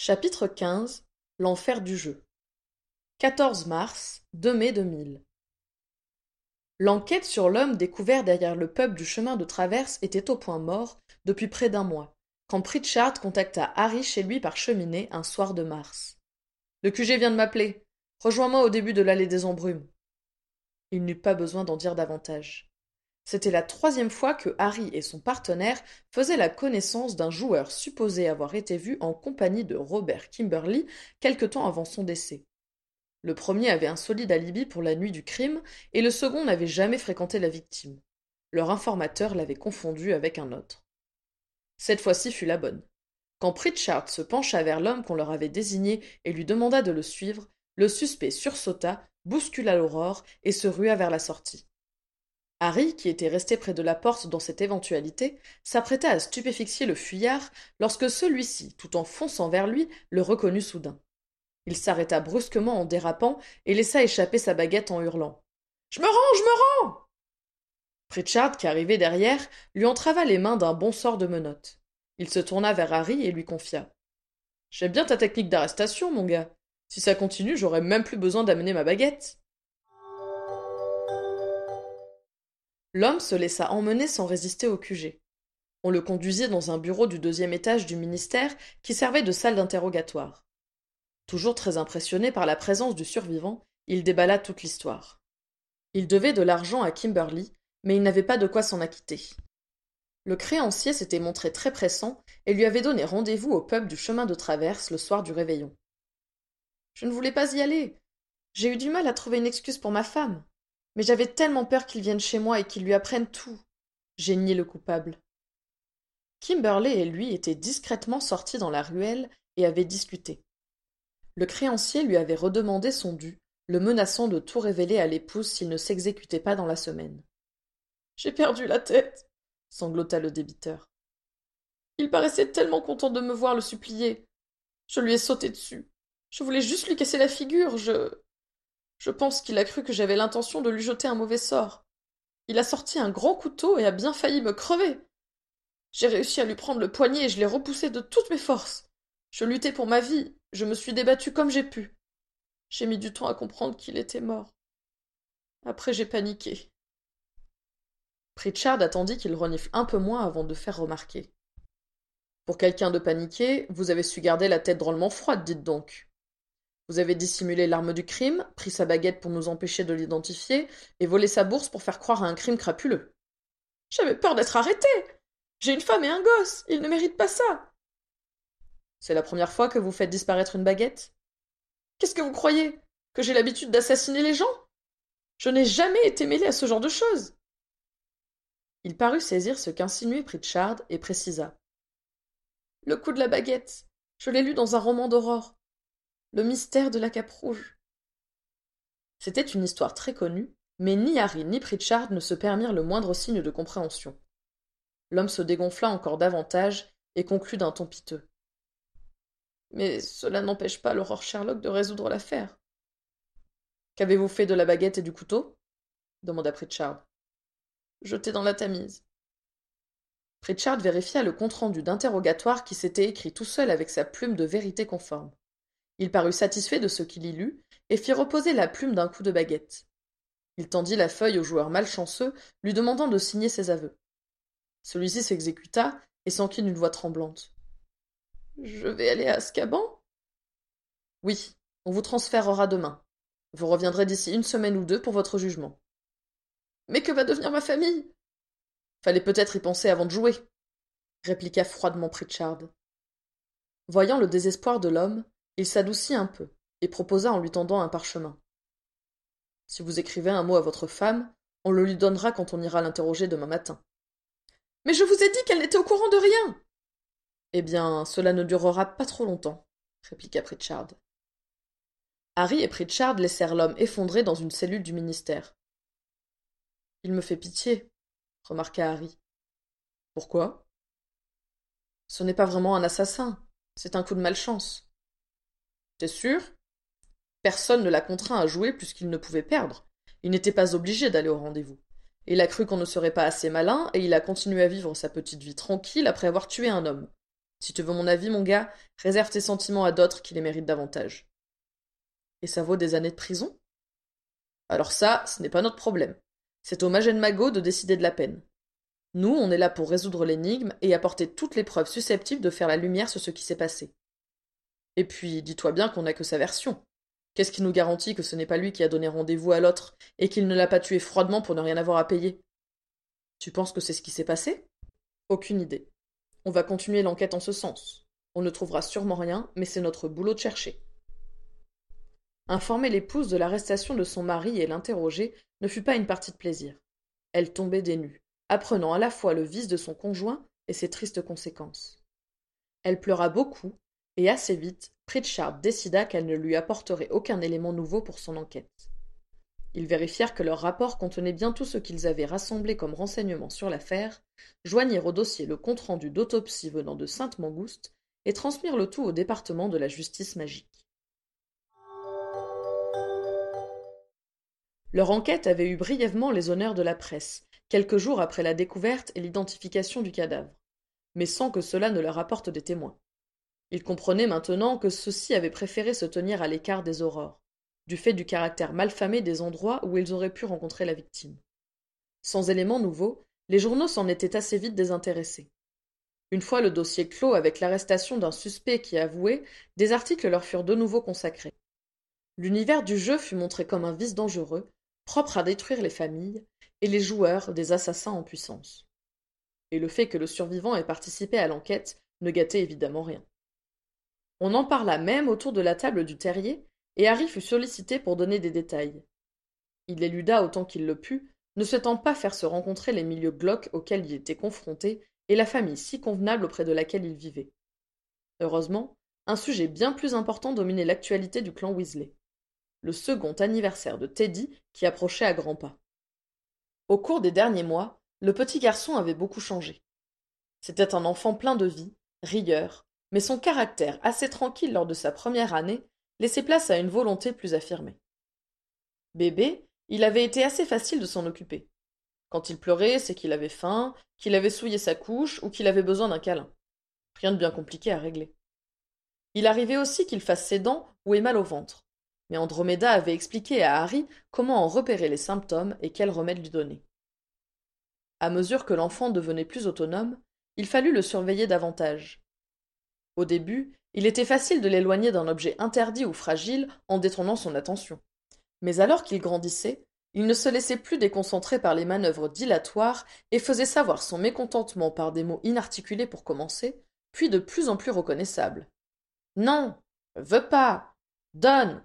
Chapitre 15. L'enfer du jeu. 14 mars, 2 mai 2000. L'enquête sur l'homme découvert derrière le pub du chemin de traverse était au point mort depuis près d'un mois, quand Pritchard contacta Harry chez lui par cheminée un soir de mars. Le QG vient de m'appeler. Rejoins-moi au début de l'allée des embrumes. Il n'eut pas besoin d'en dire davantage. C'était la troisième fois que Harry et son partenaire faisaient la connaissance d'un joueur supposé avoir été vu en compagnie de Robert Kimberly quelque temps avant son décès. Le premier avait un solide alibi pour la nuit du crime et le second n'avait jamais fréquenté la victime. Leur informateur l'avait confondu avec un autre. Cette fois-ci fut la bonne. Quand Pritchard se pencha vers l'homme qu'on leur avait désigné et lui demanda de le suivre, le suspect sursauta, bouscula l'aurore et se rua vers la sortie. Harry, qui était resté près de la porte dans cette éventualité, s'apprêta à stupéfixier le fuyard lorsque celui-ci, tout en fonçant vers lui, le reconnut soudain. Il s'arrêta brusquement en dérapant et laissa échapper sa baguette en hurlant. « Je me rends, je me rends !» Pritchard, qui arrivait derrière, lui entrava les mains d'un bon sort de menottes. Il se tourna vers Harry et lui confia. « J'aime bien ta technique d'arrestation, mon gars. Si ça continue, j'aurai même plus besoin d'amener ma baguette. » L'homme se laissa emmener sans résister au QG. On le conduisit dans un bureau du deuxième étage du ministère qui servait de salle d'interrogatoire. Toujours très impressionné par la présence du survivant, il déballa toute l'histoire. Il devait de l'argent à Kimberly, mais il n'avait pas de quoi s'en acquitter. Le créancier s'était montré très pressant et lui avait donné rendez-vous au pub du chemin de traverse le soir du réveillon. Je ne voulais pas y aller. J'ai eu du mal à trouver une excuse pour ma femme. Mais j'avais tellement peur qu'il vienne chez moi et qu'il lui apprenne tout. J'ai nié le coupable. Kimberly et lui étaient discrètement sortis dans la ruelle et avaient discuté. Le créancier lui avait redemandé son dû, le menaçant de tout révéler à l'épouse s'il ne s'exécutait pas dans la semaine. « J'ai perdu la tête !» sanglota le débiteur. « Il paraissait tellement content de me voir le supplier. Je lui ai sauté dessus. Je voulais juste lui casser la figure, Je pense qu'il a cru que j'avais l'intention de lui jeter un mauvais sort. Il a sorti un grand couteau et a bien failli me crever. J'ai réussi à lui prendre le poignet et je l'ai repoussé de toutes mes forces. Je luttais pour ma vie, je me suis débattue comme j'ai pu. J'ai mis du temps à comprendre qu'il était mort. Après j'ai paniqué. » Pritchard attendit qu'il renifle un peu moins avant de faire remarquer. « Pour quelqu'un de paniqué, vous avez su garder la tête drôlement froide, dites donc. Vous avez dissimulé l'arme du crime, pris sa baguette pour nous empêcher de l'identifier, et volé sa bourse pour faire croire à un crime crapuleux. J'avais peur d'être arrêté. J'ai une femme et un gosse, ils ne méritent pas ça. C'est la première fois que vous faites disparaître une baguette? Qu'est-ce que vous croyez? Que j'ai l'habitude d'assassiner les gens? Je n'ai jamais été mêlé à ce genre de choses. Il parut saisir ce qu'insinuait Pritchard et précisa. Le coup de la baguette, je l'ai lu dans un roman d'aurore. Le mystère de la cape rouge. C'était une histoire très connue, mais ni Harry ni Pritchard ne se permirent le moindre signe de compréhension. L'homme se dégonfla encore davantage et conclut d'un ton piteux. Mais cela n'empêche pas l'aurore Sherlock de résoudre l'affaire. Qu'avez-vous fait de la baguette et du couteau? Demanda Pritchard. Jeté dans la Tamise. Pritchard vérifia le compte-rendu d'interrogatoire qui s'était écrit tout seul avec sa plume de vérité conforme. Il parut satisfait de ce qu'il y lut et fit reposer la plume d'un coup de baguette. Il tendit la feuille au joueur malchanceux, lui demandant de signer ses aveux. Celui-ci s'exécuta et s'enquit d'une voix tremblante. « Je vais aller à Azkaban ?»« Oui, on vous transférera demain. Vous reviendrez d'ici une semaine ou deux pour votre jugement. »« Mais que va devenir ma famille ?»« Fallait peut-être y penser avant de jouer, » répliqua froidement Pritchard. Voyant le désespoir de l'homme, il s'adoucit un peu et proposa en lui tendant un parchemin. « Si vous écrivez un mot à votre femme, on le lui donnera quand on ira l'interroger demain matin. »« Mais je vous ai dit qu'elle n'était au courant de rien !»« Eh bien, cela ne durera pas trop longtemps, » répliqua Pritchard. Harry et Pritchard laissèrent l'homme effondré dans une cellule du ministère. « Il me fait pitié, » remarqua Harry. « Pourquoi ? » « Ce n'est pas vraiment un assassin, c'est un coup de malchance. »« T'es sûr ? Personne ne l'a contraint à jouer puisqu'il ne pouvait perdre. Il n'était pas obligé d'aller au rendez-vous. Il a cru qu'on ne serait pas assez malin et il a continué à vivre sa petite vie tranquille après avoir tué un homme. Si tu veux mon avis, mon gars, réserve tes sentiments à d'autres qui les méritent davantage. Et ça vaut des années de prison? Alors ça, ce n'est pas notre problème. C'est au Magène Magot de décider de la peine. Nous, on est là pour résoudre l'énigme et apporter toutes les preuves susceptibles de faire la lumière sur ce qui s'est passé. Et puis, dis-toi bien qu'on n'a que sa version. Qu'est-ce qui nous garantit que ce n'est pas lui qui a donné rendez-vous à l'autre et qu'il ne l'a pas tué froidement pour ne rien avoir à payer? Tu penses que c'est ce qui s'est passé? Aucune idée. On va continuer l'enquête en ce sens. On ne trouvera sûrement rien, mais c'est notre boulot de chercher. Informer l'épouse de l'arrestation de son mari et l'interroger ne fut pas une partie de plaisir. Elle tombait des nues, apprenant à la fois le vice de son conjoint et ses tristes conséquences. Elle pleura beaucoup, et assez vite, Pritchard décida qu'elle ne lui apporterait aucun élément nouveau pour son enquête. Ils vérifièrent que leur rapport contenait bien tout ce qu'ils avaient rassemblé comme renseignements sur l'affaire, joignirent au dossier le compte-rendu d'autopsie venant de Sainte-Mangouste et transmirent le tout au département de la justice magique. Leur enquête avait eu brièvement les honneurs de la presse, quelques jours après la découverte et l'identification du cadavre, mais sans que cela ne leur apporte des témoins. Ils comprenaient maintenant que ceux-ci avaient préféré se tenir à l'écart des aurores, du fait du caractère malfamé des endroits où ils auraient pu rencontrer la victime. Sans éléments nouveaux, les journaux s'en étaient assez vite désintéressés. Une fois le dossier clos avec l'arrestation d'un suspect qui avouait, des articles leur furent de nouveau consacrés. L'univers du jeu fut montré comme un vice dangereux, propre à détruire les familles, et les joueurs des assassins en puissance. Et le fait que le survivant ait participé à l'enquête ne gâtait évidemment rien. On en parla même autour de la table du terrier, et Harry fut sollicité pour donner des détails. Il éluda autant qu'il le put, ne souhaitant pas faire se rencontrer les milieux glauques auxquels il était confronté et la famille si convenable auprès de laquelle il vivait. Heureusement, un sujet bien plus important dominait l'actualité du clan Weasley. Le second anniversaire de Teddy qui approchait à grands pas. Au cours des derniers mois, le petit garçon avait beaucoup changé. C'était un enfant plein de vie, rieur, mais son caractère assez tranquille lors de sa première année laissait place à une volonté plus affirmée. Bébé, il avait été assez facile de s'en occuper. Quand il pleurait, c'est qu'il avait faim, qu'il avait souillé sa couche ou qu'il avait besoin d'un câlin. Rien de bien compliqué à régler. Il arrivait aussi qu'il fasse ses dents ou ait mal au ventre. Mais Andromeda avait expliqué à Harry comment en repérer les symptômes et quel remède lui donner. À mesure que l'enfant devenait plus autonome, il fallut le surveiller davantage. Au début, il était facile de l'éloigner d'un objet interdit ou fragile en détournant son attention. Mais alors qu'il grandissait, il ne se laissait plus déconcentrer par les manœuvres dilatoires et faisait savoir son mécontentement par des mots inarticulés pour commencer, puis de plus en plus reconnaissables. Non, veux pas, donne,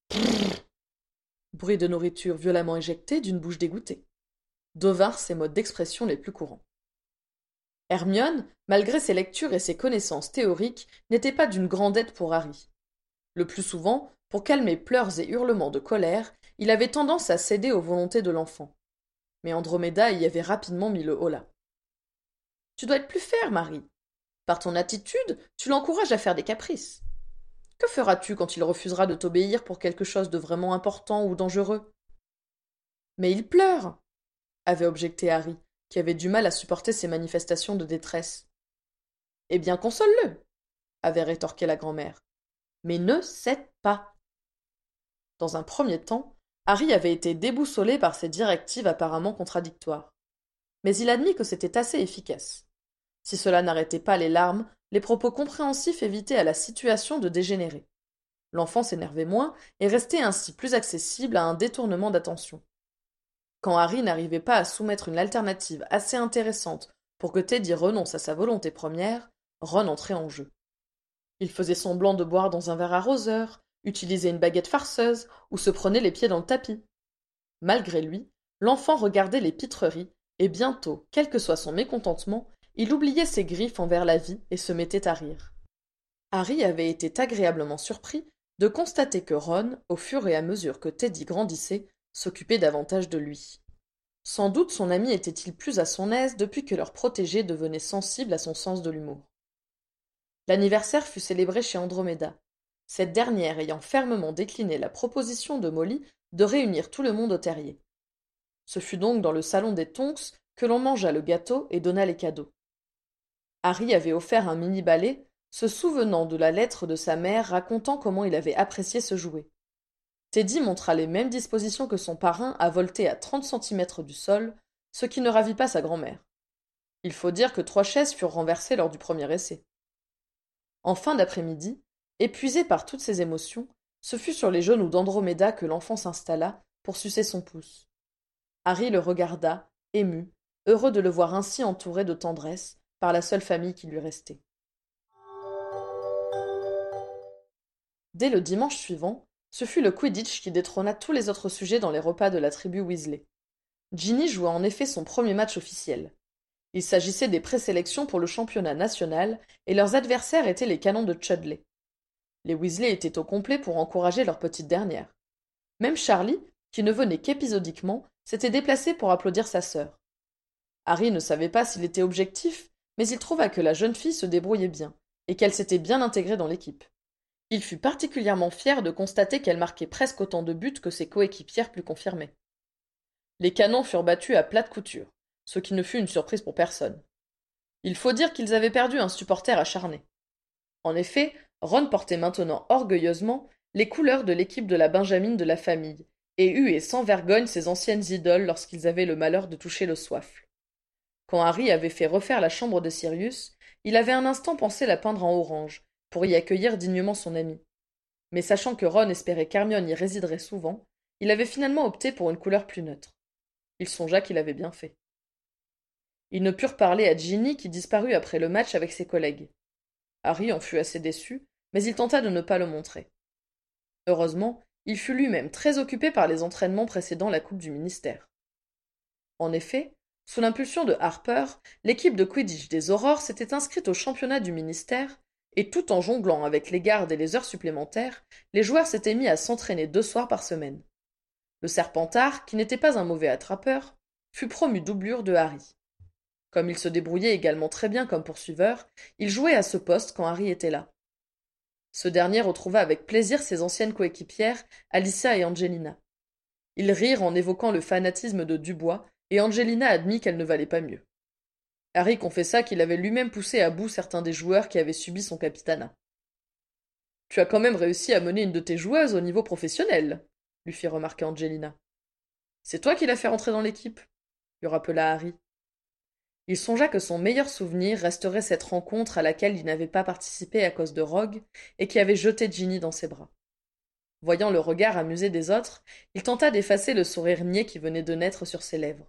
bruit de nourriture violemment éjectée d'une bouche dégoûtée. Devinrent ses modes d'expression les plus courants. Hermione, malgré ses lectures et ses connaissances théoriques, n'était pas d'une grande aide pour Harry. Le plus souvent, pour calmer pleurs et hurlements de colère, il avait tendance à céder aux volontés de l'enfant. Mais Andromeda y avait rapidement mis le holà. Tu dois être plus ferme, Harry. Par ton attitude, tu l'encourages à faire des caprices. Que feras-tu quand il refusera de t'obéir pour quelque chose de vraiment important ou dangereux? Mais il pleure, avait objecté Harry, qui avait du mal à supporter ces manifestations de détresse. Eh bien, console-le, avait rétorqué la grand-mère. Mais ne cède pas. Dans un premier temps, Harry avait été déboussolé par ces directives apparemment contradictoires. Mais il admit que c'était assez efficace. Si cela n'arrêtait pas les larmes, les propos compréhensifs évitaient à la situation de dégénérer. L'enfant s'énervait moins et restait ainsi plus accessible à un détournement d'attention. Quand Harry n'arrivait pas à soumettre une alternative assez intéressante pour que Teddy renonce à sa volonté première, Ron entrait en jeu. Il faisait semblant de boire dans un verre arroseur, utilisait une baguette farceuse ou se prenait les pieds dans le tapis. Malgré lui, l'enfant regardait les pitreries et bientôt, quel que soit son mécontentement, il oubliait ses griffes envers la vie et se mettait à rire. Harry avait été agréablement surpris de constater que Ron, au fur et à mesure que Teddy grandissait, s'occupait davantage de lui. Sans doute son ami était-il plus à son aise depuis que leur protégé devenait sensible à son sens de l'humour. L'anniversaire fut célébré chez Andromeda, cette dernière ayant fermement décliné la proposition de Molly de réunir tout le monde au terrier. Ce fut donc dans le salon des Tonks que l'on mangea le gâteau et donna les cadeaux. Harry avait offert un mini-balai, se souvenant de la lettre de sa mère racontant comment il avait apprécié ce jouet. Teddy montra les mêmes dispositions que son parrain à volter à 30 centimètres du sol, ce qui ne ravit pas sa grand-mère. Il faut dire que 3 chaises furent renversées lors du premier essai. En fin d'après-midi, épuisé par toutes ses émotions, ce fut sur les genoux d'Andromeda que l'enfant s'installa pour sucer son pouce. Harry le regarda, ému, heureux de le voir ainsi entouré de tendresse par la seule famille qui lui restait. Dès le dimanche suivant, ce fut le Quidditch qui détrôna tous les autres sujets dans les repas de la tribu Weasley. Ginny joua en effet son premier match officiel. Il s'agissait des présélections pour le championnat national et leurs adversaires étaient les canons de Chudley. Les Weasley étaient au complet pour encourager leur petite dernière. Même Charlie, qui ne venait qu'épisodiquement, s'était déplacé pour applaudir sa sœur. Harry ne savait pas s'il était objectif, mais il trouva que la jeune fille se débrouillait bien, et qu'elle s'était bien intégrée dans l'équipe. Il fut particulièrement fier de constater qu'elle marquait presque autant de buts que ses coéquipières plus confirmées. Les canons furent battus à plate couture, ce qui ne fut une surprise pour personne. Il faut dire qu'ils avaient perdu un supporter acharné. En effet, Ron portait maintenant orgueilleusement les couleurs de l'équipe de la Benjamine de la famille, et huait sans vergogne ses anciennes idoles lorsqu'ils avaient le malheur de toucher le soifle. Quand Harry avait fait refaire la chambre de Sirius, il avait un instant pensé la peindre en orange, pour y accueillir dignement son ami. Mais sachant que Ron espérait qu'Hermione y résiderait souvent, il avait finalement opté pour une couleur plus neutre. Il songea qu'il avait bien fait. Ils ne purent parler à Ginny qui disparut après le match avec ses collègues. Harry en fut assez déçu, mais il tenta de ne pas le montrer. Heureusement, il fut lui-même très occupé par les entraînements précédant la Coupe du ministère. En effet, sous l'impulsion de Harper, l'équipe de Quidditch des Aurores s'était inscrite au championnat du ministère, et tout en jonglant avec les gardes et les heures supplémentaires, les joueurs s'étaient mis à s'entraîner 2 soirs par semaine. Le Serpentard, qui n'était pas un mauvais attrapeur, fut promu doublure de Harry. Comme il se débrouillait également très bien comme poursuiveur, il jouait à ce poste quand Harry était là. Ce dernier retrouva avec plaisir ses anciennes coéquipières, Alicia et Angelina. Ils rirent en évoquant le fanatisme de Dubois, et Angelina admit qu'elle ne valait pas mieux. Harry confessa qu'il avait lui-même poussé à bout certains des joueurs qui avaient subi son capitanat. Tu as quand même réussi à mener une de tes joueuses au niveau professionnel, lui fit remarquer Angelina. C'est toi qui l'as fait rentrer dans l'équipe, lui rappela Harry. Il songea que son meilleur souvenir resterait cette rencontre à laquelle il n'avait pas participé à cause de Rogue et qui avait jeté Ginny dans ses bras. Voyant le regard amusé des autres, il tenta d'effacer le sourire niais qui venait de naître sur ses lèvres.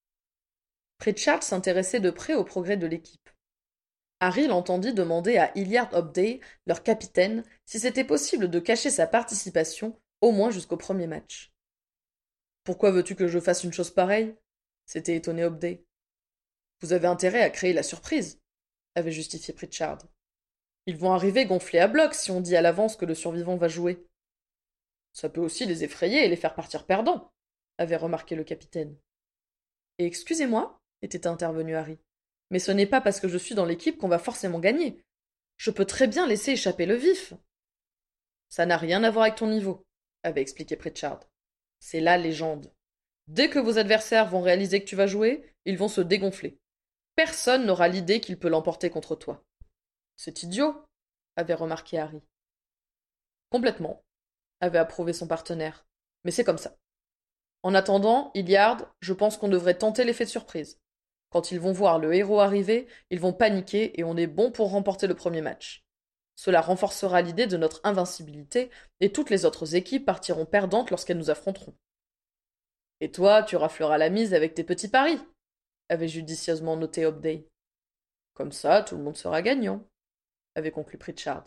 Pritchard s'intéressait de près au progrès de l'équipe. Harry l'entendit demander à Hilliard Hobday, leur capitaine, si c'était possible de cacher sa participation, au moins jusqu'au premier match. Pourquoi veux-tu que je fasse une chose pareille? S'était étonné Hobday. Vous avez intérêt à créer la surprise, avait justifié Pritchard. Ils vont arriver gonflés à bloc si on dit à l'avance que le survivant va jouer. Ça peut aussi les effrayer et les faire partir perdants, avait remarqué le capitaine. Et excusez-moi, était intervenu Harry, mais ce n'est pas parce que je suis dans l'équipe qu'on va forcément gagner. Je peux très bien laisser échapper le vif. Ça n'a rien à voir avec ton niveau, avait expliqué Pritchard. C'est la légende. Dès que vos adversaires vont réaliser que tu vas jouer, ils vont se dégonfler. Personne n'aura l'idée qu'il peut l'emporter contre toi. C'est idiot, avait remarqué Harry. Complètement, avait approuvé son partenaire. Mais c'est comme ça. En attendant, Hilliard, je pense qu'on devrait tenter l'effet de surprise. Quand ils vont voir le héros arriver, ils vont paniquer et on est bon pour remporter le premier match. Cela renforcera l'idée de notre invincibilité et toutes les autres équipes partiront perdantes lorsqu'elles nous affronteront. Et toi, tu rafleras la mise avec tes petits paris, avait judicieusement noté Hobday. Comme ça, tout le monde sera gagnant, avait conclu Pritchard.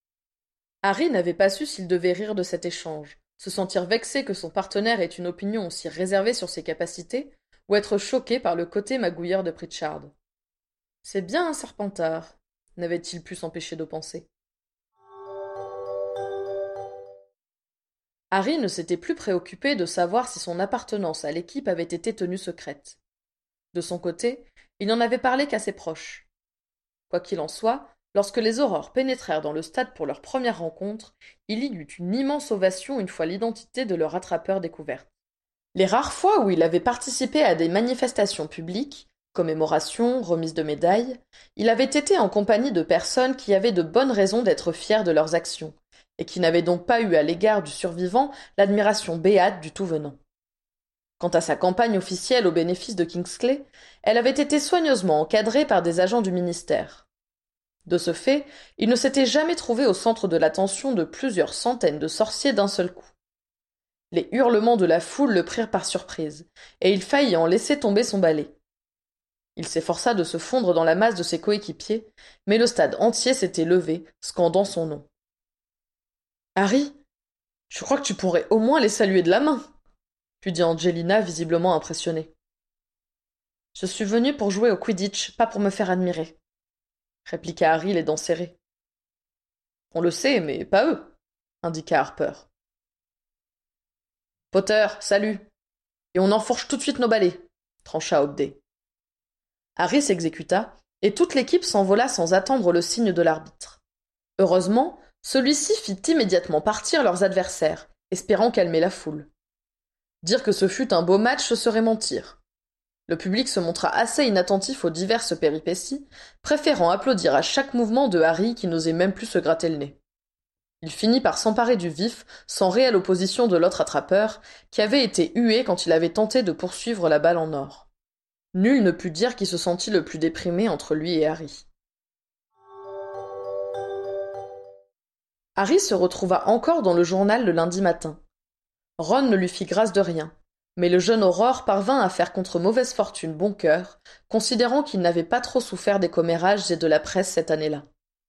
Harry n'avait pas su s'il devait rire de cet échange, se sentir vexé que son partenaire ait une opinion aussi réservée sur ses capacités, ou être choqué par le côté magouilleur de Pritchard. C'est bien un Serpentard, n'avait-il pu s'empêcher de penser. Harry ne s'était plus préoccupé de savoir si son appartenance à l'équipe avait été tenue secrète. De son côté, il n'en avait parlé qu'à ses proches. Quoi qu'il en soit, lorsque les Aurores pénétrèrent dans le stade pour leur première rencontre, il y eut une immense ovation une fois l'identité de leur attrapeur découverte. Les rares fois où il avait participé à des manifestations publiques, Commémoration, remise de médailles, il avait été en compagnie de personnes qui avaient de bonnes raisons d'être fiers de leurs actions, et qui n'avaient donc pas eu à l'égard du survivant l'admiration béate du tout venant. Quant à sa campagne officielle au bénéfice de Kingsley, elle avait été soigneusement encadrée par des agents du ministère. De ce fait, il ne s'était jamais trouvé au centre de l'attention de plusieurs centaines de sorciers d'un seul coup. Les hurlements de la foule le prirent par surprise, et il faillit en laisser tomber son balai. Il s'efforça de se fondre dans la masse de ses coéquipiers, mais le stade entier s'était levé, scandant son nom. Harry, je crois que tu pourrais au moins les saluer de la main, lui dit Angelina, visiblement impressionnée. Je suis venue pour jouer au Quidditch, pas pour me faire admirer, répliqua Harry, les dents serrées. On le sait, mais pas eux, indiqua Harper. Potter, salut. Et on enfourche tout de suite nos balais, trancha Hobday. Harry s'exécuta, et toute l'équipe s'envola sans attendre le signe de l'arbitre. Heureusement, celui-ci fit immédiatement partir leurs adversaires, espérant calmer la foule. Dire que ce fut un beau match, ce serait mentir. Le public se montra assez inattentif aux diverses péripéties, préférant applaudir à chaque mouvement de Harry qui n'osait même plus se gratter le nez. Il finit par s'emparer du vif, sans réelle opposition de l'autre attrapeur, qui avait été hué quand il avait tenté de poursuivre la balle en or. Nul ne put dire qui se sentit le plus déprimé entre lui et Harry. Harry se retrouva encore dans le journal le lundi matin. Ron ne lui fit grâce de rien, mais le jeune Aurore parvint à faire contre mauvaise fortune bon cœur, considérant qu'il n'avait pas trop souffert des commérages et de la presse cette année-là.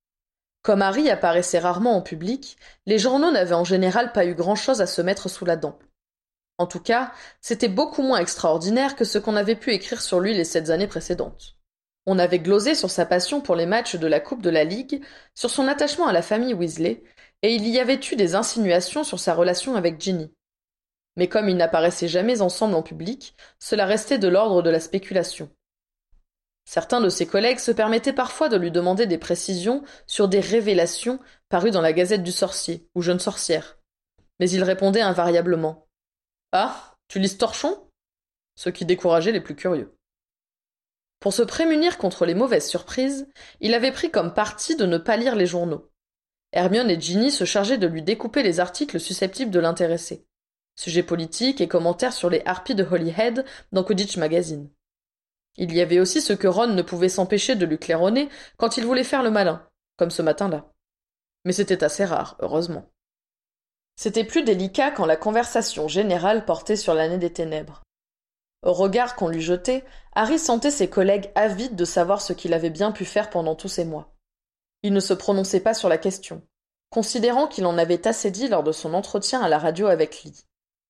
Comme Harry apparaissait rarement en public, les journaux n'avaient en général pas eu grand-chose à se mettre sous la dent. En tout cas, c'était beaucoup moins extraordinaire que ce qu'on avait pu écrire sur lui les 7 années précédentes. On avait glosé sur sa passion pour les matchs de la Coupe de la Ligue, sur son attachement à la famille Weasley, et il y avait eu des insinuations sur sa relation avec Ginny. Mais comme ils n'apparaissaient jamais ensemble en public, cela restait de l'ordre de la spéculation. Certains de ses collègues se permettaient parfois de lui demander des précisions sur des révélations parues dans la Gazette du Sorcier ou Jeune Sorcière. Mais il répondait invariablement « Ah, tu lis ce torchon ?» ce qui décourageait les plus curieux. Pour se prémunir contre les mauvaises surprises, il avait pris comme parti de ne pas lire les journaux. Hermione et Ginny se chargeaient de lui découper les articles susceptibles de l'intéresser. Sujets politiques et commentaires sur les harpies de Holyhead dans Quidditch Magazine. Il y avait aussi ce que Ron ne pouvait s'empêcher de lui claironner quand il voulait faire le malin, comme ce matin-là. Mais c'était assez rare, heureusement. C'était plus délicat quand la conversation générale portait sur l'année des ténèbres. Au regard qu'on lui jetait, Harry sentait ses collègues avides de savoir ce qu'il avait bien pu faire pendant tous ces mois. Il ne se prononçait pas sur la question, considérant qu'il en avait assez dit lors de son entretien à la radio avec Lee.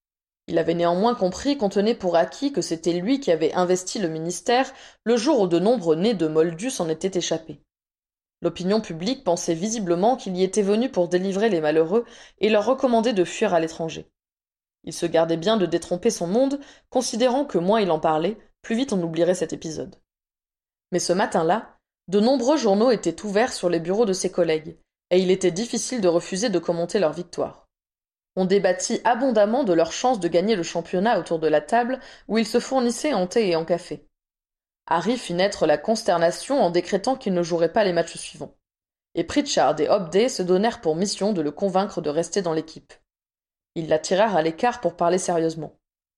Il avait néanmoins compris qu'on tenait pour acquis que c'était lui qui avait investi le ministère le jour où de nombreux nés de moldus s'en étaient échappés. L'opinion publique pensait visiblement qu'il y était venu pour délivrer les malheureux et leur recommander de fuir à l'étranger. Il se gardait bien de détromper son monde, considérant que moins il en parlait, plus vite on oublierait cet épisode. Mais ce matin-là, de nombreux journaux étaient ouverts sur les bureaux de ses collègues, et il était difficile de refuser de commenter leur victoire. On débattit abondamment de leurs chances de gagner le championnat autour de la table où ils se fournissaient en thé et en café. Harry fit naître la consternation en décrétant qu'il ne jouerait pas les matchs suivants. Et Pritchard et Hobday se donnèrent pour mission de le convaincre de rester dans l'équipe. Ils l'attirèrent à l'écart pour parler sérieusement.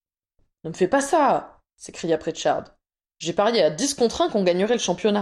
« Ne me fais pas ça !» s'écria Pritchard. « J'ai parié à 10 contre 1 qu'on gagnerait le championnat. »«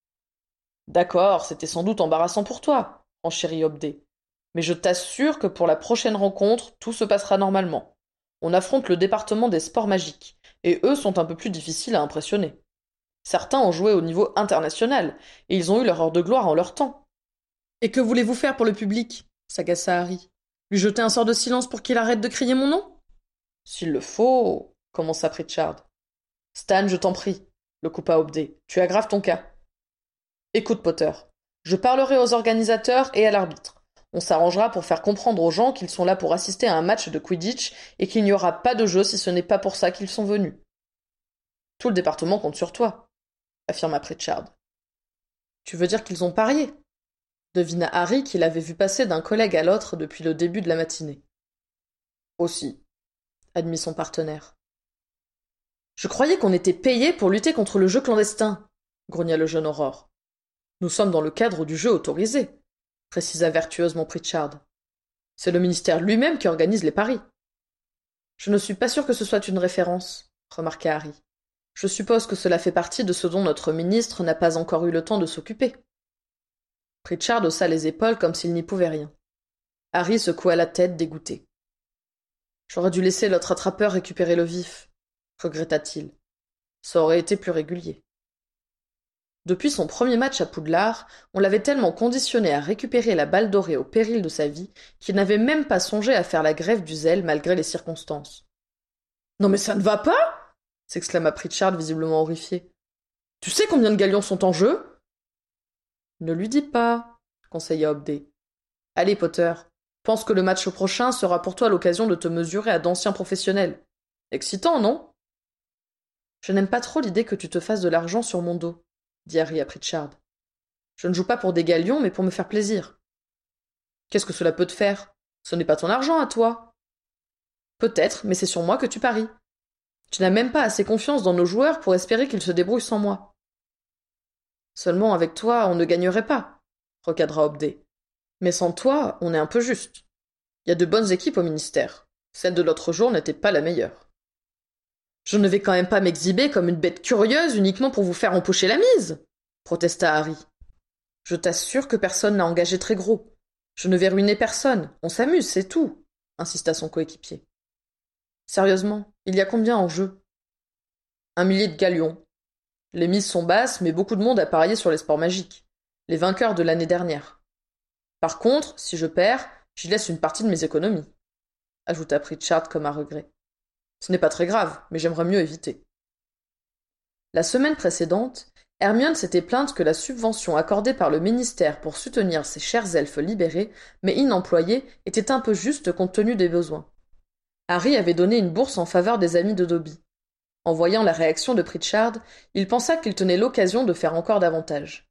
D'accord, c'était sans doute embarrassant pour toi, » renchérit Hobday. Mais je t'assure que pour la prochaine rencontre, tout se passera normalement. On affronte le département des sports magiques, et eux sont un peu plus difficiles à impressionner. Certains ont joué au niveau international, et ils ont eu leur heure de gloire en leur temps. Et que voulez-vous faire pour le public ? S'agaça Harry. Lui jeter un sort de silence pour qu'il arrête de crier mon nom ? S'il le faut, commença Pritchard. Stan, je t'en prie, le coupa Hobday. Tu aggraves ton cas. Écoute, Potter, je parlerai aux organisateurs et à l'arbitre. On s'arrangera pour faire comprendre aux gens qu'ils sont là pour assister à un match de Quidditch et qu'il n'y aura pas de jeu si ce n'est pas pour ça qu'ils sont venus. Tout le département compte sur toi, affirma Pritchard. Tu veux dire qu'ils ont parié ? Devina Harry qu'il avait vu passer d'un collègue à l'autre depuis le début de la matinée. Aussi, admit son partenaire. Je croyais qu'on était payé pour lutter contre le jeu clandestin, grogna le jeune Aurore. Nous sommes dans le cadre du jeu autorisé, précisa vertueusement Pritchard. C'est le ministère lui-même qui organise les paris. Je ne suis pas sûr que ce soit une référence, remarqua Harry. Je suppose que cela fait partie de ce dont notre ministre n'a pas encore eu le temps de s'occuper. Pritchard haussa les épaules comme s'il n'y pouvait rien. Harry secoua la tête, dégoûté. J'aurais dû laisser l'autre attrapeur récupérer le vif, regretta-t-il. Ça aurait été plus régulier. Depuis son premier match à Poudlard, on l'avait tellement conditionné à récupérer la balle dorée au péril de sa vie qu'il n'avait même pas songé à faire la grève du zèle malgré les circonstances. Non mais ça ne va pas s'exclama Pritchard visiblement horrifié. Tu sais combien de galions sont en jeu? Ne lui dis pas, conseilla Hobday. Allez, Potter, pense que le match prochain sera pour toi l'occasion de te mesurer à d'anciens professionnels. Excitant, non? Je n'aime pas trop l'idée que tu te fasses de l'argent sur mon dos, dit Harry à Pritchard. Je ne joue pas pour des galions, mais pour me faire plaisir. Qu'est-ce que cela peut te faire? Ce n'est pas ton argent à toi. Peut-être, mais c'est sur moi que tu paries. Tu n'as même pas assez confiance dans nos joueurs pour espérer qu'ils se débrouillent sans moi. Seulement avec toi, on ne gagnerait pas, recadra Hobday. Mais sans toi, on est un peu juste. Il y a de bonnes équipes au ministère. Celle de l'autre jour n'était pas la meilleure. Je ne vais quand même pas m'exhiber comme une bête curieuse uniquement pour vous faire empocher la mise, protesta Harry. Je t'assure que personne n'a engagé très gros. Je ne vais ruiner personne. On s'amuse, c'est tout, insista son coéquipier. Sérieusement, il y a combien en jeu? 1 millier de galions. Les mises sont basses, mais beaucoup de monde a parié sur les sports magiques. Les vainqueurs de l'année dernière. Par contre, si je perds, j'y laisse une partie de mes économies, ajouta Pritchard comme à regret. Ce n'est pas très grave, mais j'aimerais mieux éviter. La semaine précédente, Hermione s'était plainte que la subvention accordée par le ministère pour soutenir ces chers elfes libérés, mais inemployés, était un peu juste compte tenu des besoins. Harry avait donné une bourse en faveur des amis de Dobby. En voyant la réaction de Pritchard, il pensa qu'il tenait l'occasion de faire encore davantage.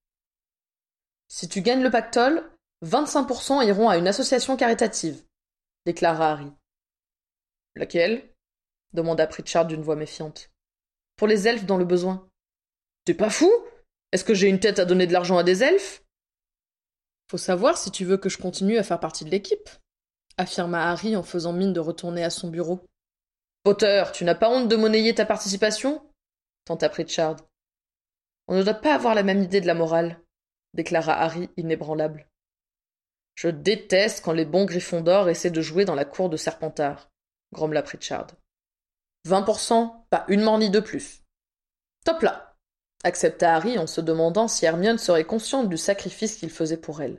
Si tu gagnes le pactole, 25% iront à une association caritative, déclara Harry. Laquelle? Demanda Pritchard d'une voix méfiante. Pour les elfes dans le besoin. T'es pas fou? Est-ce que j'ai une tête à donner de l'argent à des elfes? Faut savoir si tu veux que je continue à faire partie de l'équipe, affirma Harry en faisant mine de retourner à son bureau. Potter, tu n'as pas honte de monnayer ta participation? Tenta Pritchard. On ne doit pas avoir la même idée de la morale, déclara Harry inébranlable. Je déteste quand les bons Gryffondors essaient de jouer dans la cour de Serpentard, grommela Pritchard. 20%, pas une mornie de plus. Top là, accepta Harry en se demandant si Hermione serait consciente du sacrifice qu'il faisait pour elle.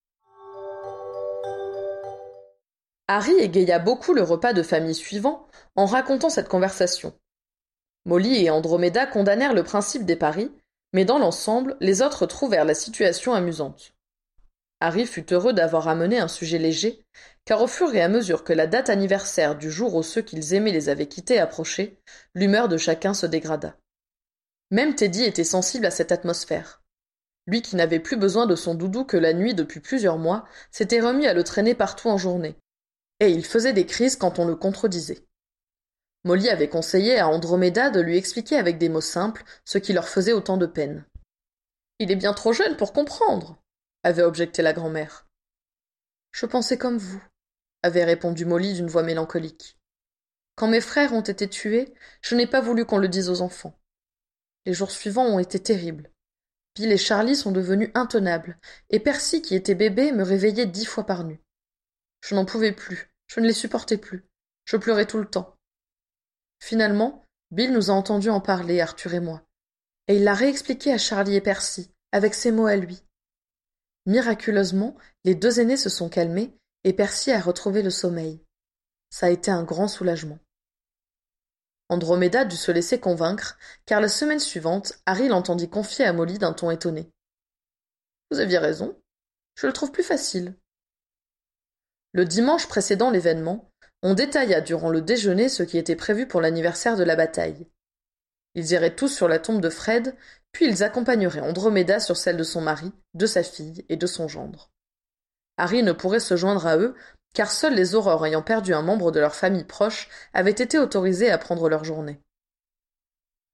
Harry égaya beaucoup le repas de famille suivant en racontant cette conversation. Molly et Andromeda condamnèrent le principe des paris, mais dans l'ensemble, les autres trouvèrent la situation amusante. Harry fut heureux d'avoir amené un sujet léger, car au fur et à mesure que la date anniversaire du jour où ceux qu'ils aimaient les avaient quittés approchait, l'humeur de chacun se dégrada. Même Teddy était sensible à cette atmosphère. Lui qui n'avait plus besoin de son doudou que la nuit depuis plusieurs mois, s'était remis à le traîner partout en journée. Et il faisait des crises quand on le contredisait. Molly avait conseillé à Andromeda de lui expliquer avec des mots simples ce qui leur faisait autant de peine. « Il est bien trop jeune pour comprendre », avait objecté la grand-mère. « Je pensais comme vous », avait répondu Molly d'une voix mélancolique. « Quand mes frères ont été tués, je n'ai pas voulu qu'on le dise aux enfants. Les jours suivants ont été terribles. Bill et Charlie sont devenus intenables, et Percy, qui était bébé, me réveillait 10 fois par nuit. Je n'en pouvais plus, je ne les supportais plus. Je pleurais tout le temps. Finalement, Bill nous a entendus en parler, Arthur et moi, et il l'a réexpliqué à Charlie et Percy, avec ses mots à lui. Miraculeusement, les deux aînés se sont calmés, et Percy a retrouvé le sommeil. Ça a été un grand soulagement. Andromeda dut se laisser convaincre, car la semaine suivante, Harry l'entendit confier à Molly d'un ton étonné. « Vous aviez raison, je le trouve plus facile. » Le dimanche précédant l'événement, on détailla durant le déjeuner ce qui était prévu pour l'anniversaire de la bataille. Ils iraient tous sur la tombe de Fred, puis ils accompagneraient Andromeda sur celle de son mari, de sa fille et de son gendre. Harry ne pourrait se joindre à eux, car seules les Aurores ayant perdu un membre de leur famille proche avaient été autorisées à prendre leur journée.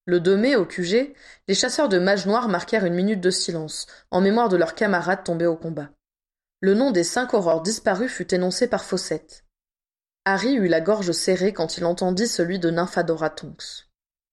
Le 2 mai, au QG, les chasseurs de mages noirs marquèrent une minute de silence, en mémoire de leurs camarades tombés au combat. Le nom des 5 aurores disparues fut énoncé par Fawcett. Harry eut la gorge serrée quand il entendit celui de Nymphadora Tonks.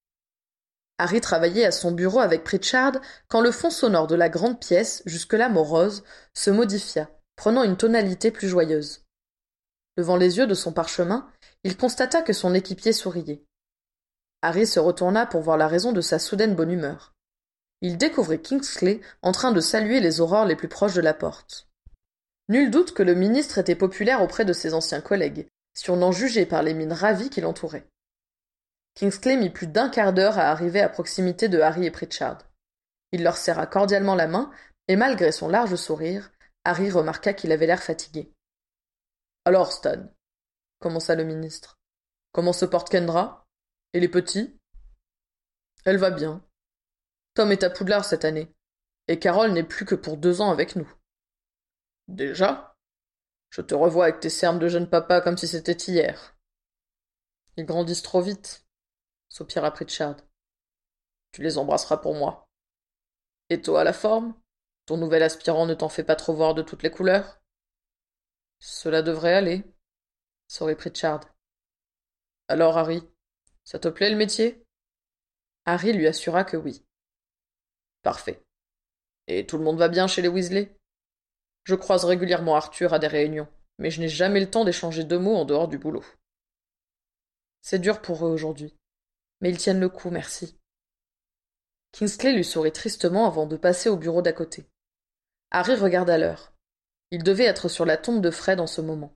Harry travaillait à son bureau avec Pritchard quand le fond sonore de la grande pièce, jusque-là morose, se modifia, prenant une tonalité plus joyeuse. Levant les yeux de son parchemin, il constata que son équipier souriait. Harry se retourna pour voir la raison de sa soudaine bonne humeur. Il découvrit Kingsley en train de saluer les aurores les plus proches de la porte. Nul doute que le ministre était populaire auprès de ses anciens collègues, si on en jugeait par les mines ravies qui l'entouraient. Kingsley mit plus d'1 quart d'heure à arriver à proximité de Harry et Pritchard. Il leur serra cordialement la main, et malgré son large sourire, Harry remarqua qu'il avait l'air fatigué. Alors, Stan, commença le ministre, comment se porte Kendra? Et les petits? Elle va bien. Tom est à Poudlard cette année, et Carole n'est plus que pour 2 ans avec nous. Déjà? Je te revois avec tes cernes de jeune papa comme si c'était hier. Ils grandissent trop vite, soupira Pritchard. Tu les embrasseras pour moi. Et toi, la forme? Ton nouvel aspirant ne t'en fait pas trop voir de toutes les couleurs? Cela devrait aller, sourit Pritchard. Alors, Harry, ça te plaît le métier? Harry lui assura que oui. Parfait. Et tout le monde va bien chez les Weasley? Je croise régulièrement Arthur à des réunions, mais je n'ai jamais le temps d'échanger 2 mots en dehors du boulot. C'est dur pour eux aujourd'hui, mais ils tiennent le coup, merci. Kingsley lui sourit tristement avant de passer au bureau d'à côté. Harry regarda l'heure. Il devait être sur la tombe de Fred en ce moment.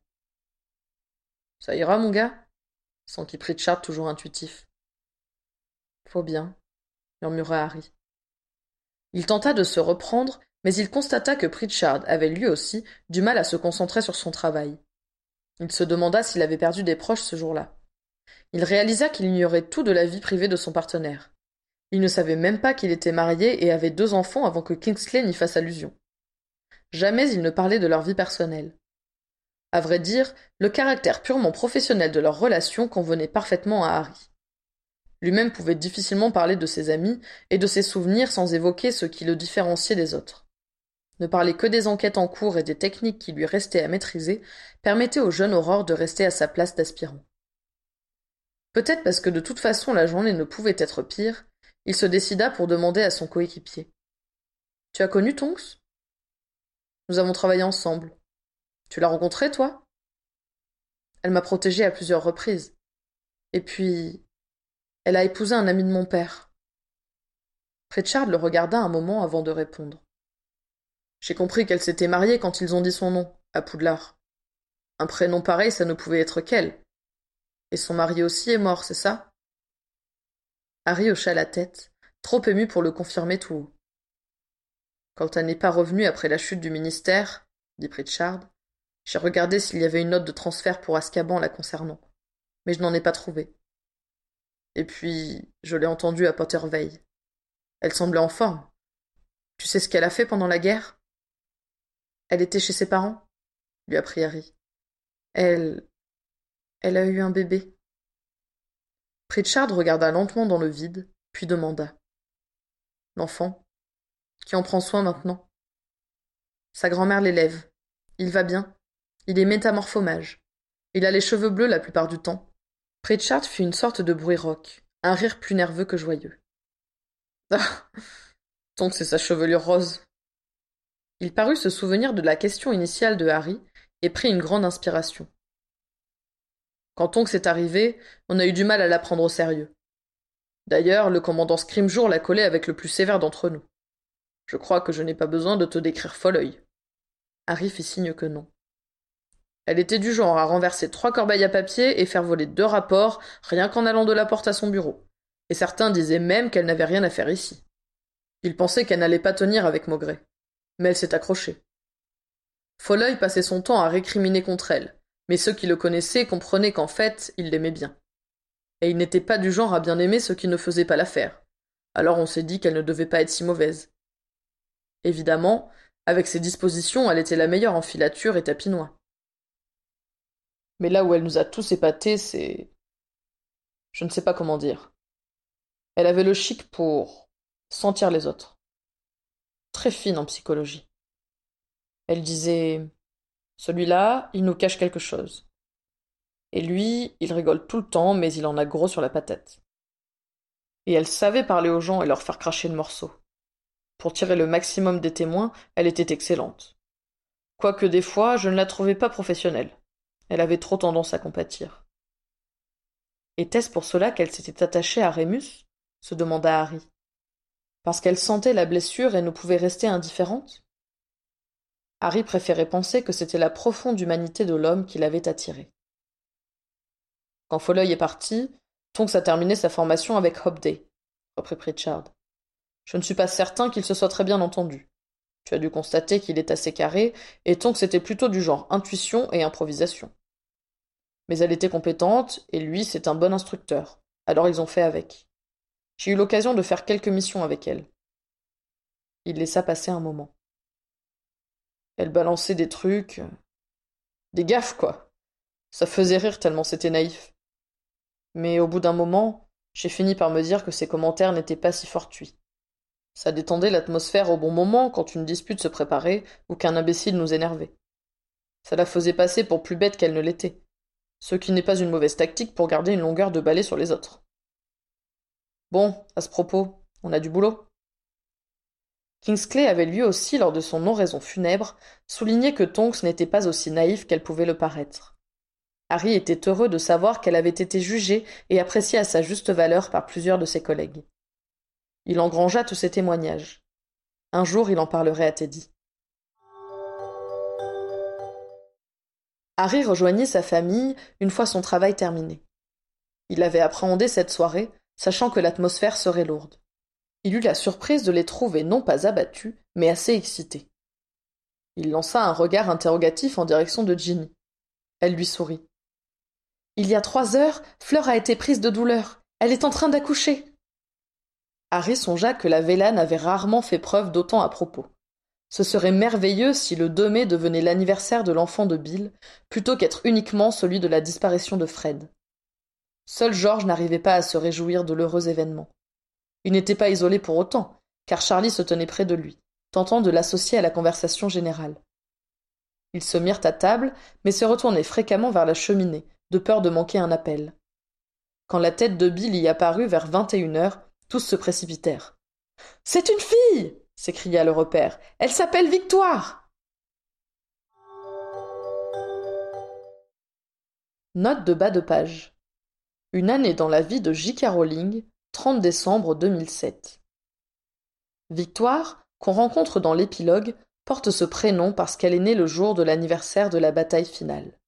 Ça ira, mon gars? S'enquit Pritchard, toujours intuitif. Faut bien, murmura Harry. Il tenta de se reprendre, mais il constata que Pritchard avait lui aussi du mal à se concentrer sur son travail. Il se demanda s'il avait perdu des proches ce jour-là. Il réalisa qu'il ignorait tout de la vie privée de son partenaire. Il ne savait même pas qu'il était marié et avait 2 enfants avant que Kingsley n'y fasse allusion. Jamais il ne parlait de leur vie personnelle. À vrai dire, le caractère purement professionnel de leur relation convenait parfaitement à Harry. Lui-même pouvait difficilement parler de ses amis et de ses souvenirs sans évoquer ce qui le différenciait des autres. Ne parler que des enquêtes en cours et des techniques qui lui restaient à maîtriser permettait au jeune Aurore de rester à sa place d'aspirant. Peut-être parce que de toute façon la journée ne pouvait être pire, il se décida pour demander à son coéquipier. « Tu as connu Tonks ? Nous avons travaillé ensemble. Tu l'as rencontrée, toi ? Elle m'a protégée à plusieurs reprises. Et puis, elle a épousé un ami de mon père. » Pritchard le regarda un moment avant de répondre. « J'ai compris qu'elle s'était mariée quand ils ont dit son nom, à Poudlard. Un prénom pareil, ça ne pouvait être qu'elle. Et son mari aussi est mort, c'est ça ?» Harry hocha la tête, trop ému pour le confirmer tout haut. « Quand elle n'est pas revenue après la chute du ministère, dit Pritchard, j'ai regardé s'il y avait une note de transfert pour Azkaban la concernant, mais je n'en ai pas trouvé. Et puis, je l'ai entendue à Potterveil. Elle semblait en forme. Tu sais ce qu'elle a fait pendant la guerre ? Elle était chez ses parents, lui apprit Harry. Elle a eu un bébé. Pritchard regarda lentement dans le vide, puis demanda. L'enfant, qui en prend soin maintenant ? Sa grand-mère l'élève. Il va bien. Il est métamorphomage. Il a les cheveux bleus la plupart du temps. Pritchard fit une sorte de bruit rauque, un rire plus nerveux que joyeux. Ah, donc c'est sa chevelure rose. Il parut se souvenir de la question initiale de Harry et prit une grande inspiration. Quand Tonks est arrivé, on a eu du mal à la prendre au sérieux. D'ailleurs, le commandant Scrimgeour l'a collée avec le plus sévère d'entre nous. Je crois que je n'ai pas besoin de te décrire Folleuil. Harry fit signe que non. Elle était du genre à renverser 3 corbeilles à papier et faire voler 2 rapports rien qu'en allant de la porte à son bureau. Et certains disaient même qu'elle n'avait rien à faire ici. Ils pensaient qu'elle n'allait pas tenir avec Maugrey. Mais elle s'est accrochée. Folleuil passait son temps à récriminer contre elle, mais ceux qui le connaissaient comprenaient qu'en fait, il l'aimait bien. Et il n'était pas du genre à bien aimer ceux qui ne faisaient pas l'affaire. Alors on s'est dit qu'elle ne devait pas être si mauvaise. Évidemment, avec ses dispositions, elle était la meilleure en filature et tapinois. Mais là où elle nous a tous épatés, c'est... Je ne sais pas comment dire. Elle avait le chic pour sentir les autres. Très fine en psychologie. Elle disait: celui-là, il nous cache quelque chose. Et lui, il rigole tout le temps, mais il en a gros sur la patate. Et elle savait parler aux gens et leur faire cracher le morceau. Pour tirer le maximum des témoins, elle était excellente. Quoique des fois, je ne la trouvais pas professionnelle. Elle avait trop tendance à compatir. Était-ce pour cela qu'elle s'était attachée à Rémus? Se demanda Harry. Parce qu'elle sentait la blessure et ne pouvait rester indifférente? Harry préférait penser que c'était la profonde humanité de l'homme qui l'avait attirée. Quand Folleuil est parti, Tonks a terminé sa formation avec Hobday, reprit Pritchard. Je ne suis pas certain qu'il se soit très bien entendu. Tu as dû constater qu'il est assez carré, et Tonks était plutôt du genre intuition et improvisation. Mais elle était compétente, et lui, c'est un bon instructeur. Alors ils ont fait avec. J'ai eu l'occasion de faire quelques missions avec elle. Il laissa passer un moment. Elle balançait des trucs. Des gaffes, quoi. Ça faisait rire tellement c'était naïf. Mais au bout d'un moment, j'ai fini par me dire que ses commentaires n'étaient pas si fortuits. Ça détendait l'atmosphère au bon moment quand une dispute se préparait ou qu'un imbécile nous énervait. Ça la faisait passer pour plus bête qu'elle ne l'était. Ce qui n'est pas une mauvaise tactique pour garder une longueur de balai sur les autres. Bon, à ce propos, on a du boulot. Kingsley avait lui aussi, lors de son oraison funèbre, souligné que Tonks n'était pas aussi naïf qu'elle pouvait le paraître. Harry était heureux de savoir qu'elle avait été jugée et appréciée à sa juste valeur par plusieurs de ses collègues. Il engrangea tous ces témoignages. Un jour, il en parlerait à Teddy. Harry rejoignit sa famille une fois son travail terminé. Il avait appréhendé cette soirée, sachant que l'atmosphère serait lourde. Il eut la surprise de les trouver non pas abattus, mais assez excités. Il lança un regard interrogatif en direction de Ginny. Elle lui sourit. Il y a 3 heures, Fleur a été prise de douleur. Elle est en train d'accoucher. Harry songea que la Vélane avait rarement fait preuve d'autant à propos. Ce serait merveilleux si le 2 mai devenait l'anniversaire de l'enfant de Bill, plutôt qu'être uniquement celui de la disparition de Fred. Seul George n'arrivait pas à se réjouir de l'heureux événement. Il n'était pas isolé pour autant, car Charlie se tenait près de lui, tentant de l'associer à la conversation générale. Ils se mirent à table, mais se retournaient fréquemment vers la cheminée, de peur de manquer un appel. Quand la tête de Bill y apparut vers 21 heures, tous se précipitèrent. « C'est une fille !» s'écria le repaire. « Elle s'appelle Victoire !» Note de bas de page. Une année dans la vie de J.K. Rowling, 30 décembre 2007. Victoire, qu'on rencontre dans l'épilogue, porte ce prénom parce qu'elle est née le jour de l'anniversaire de la bataille finale.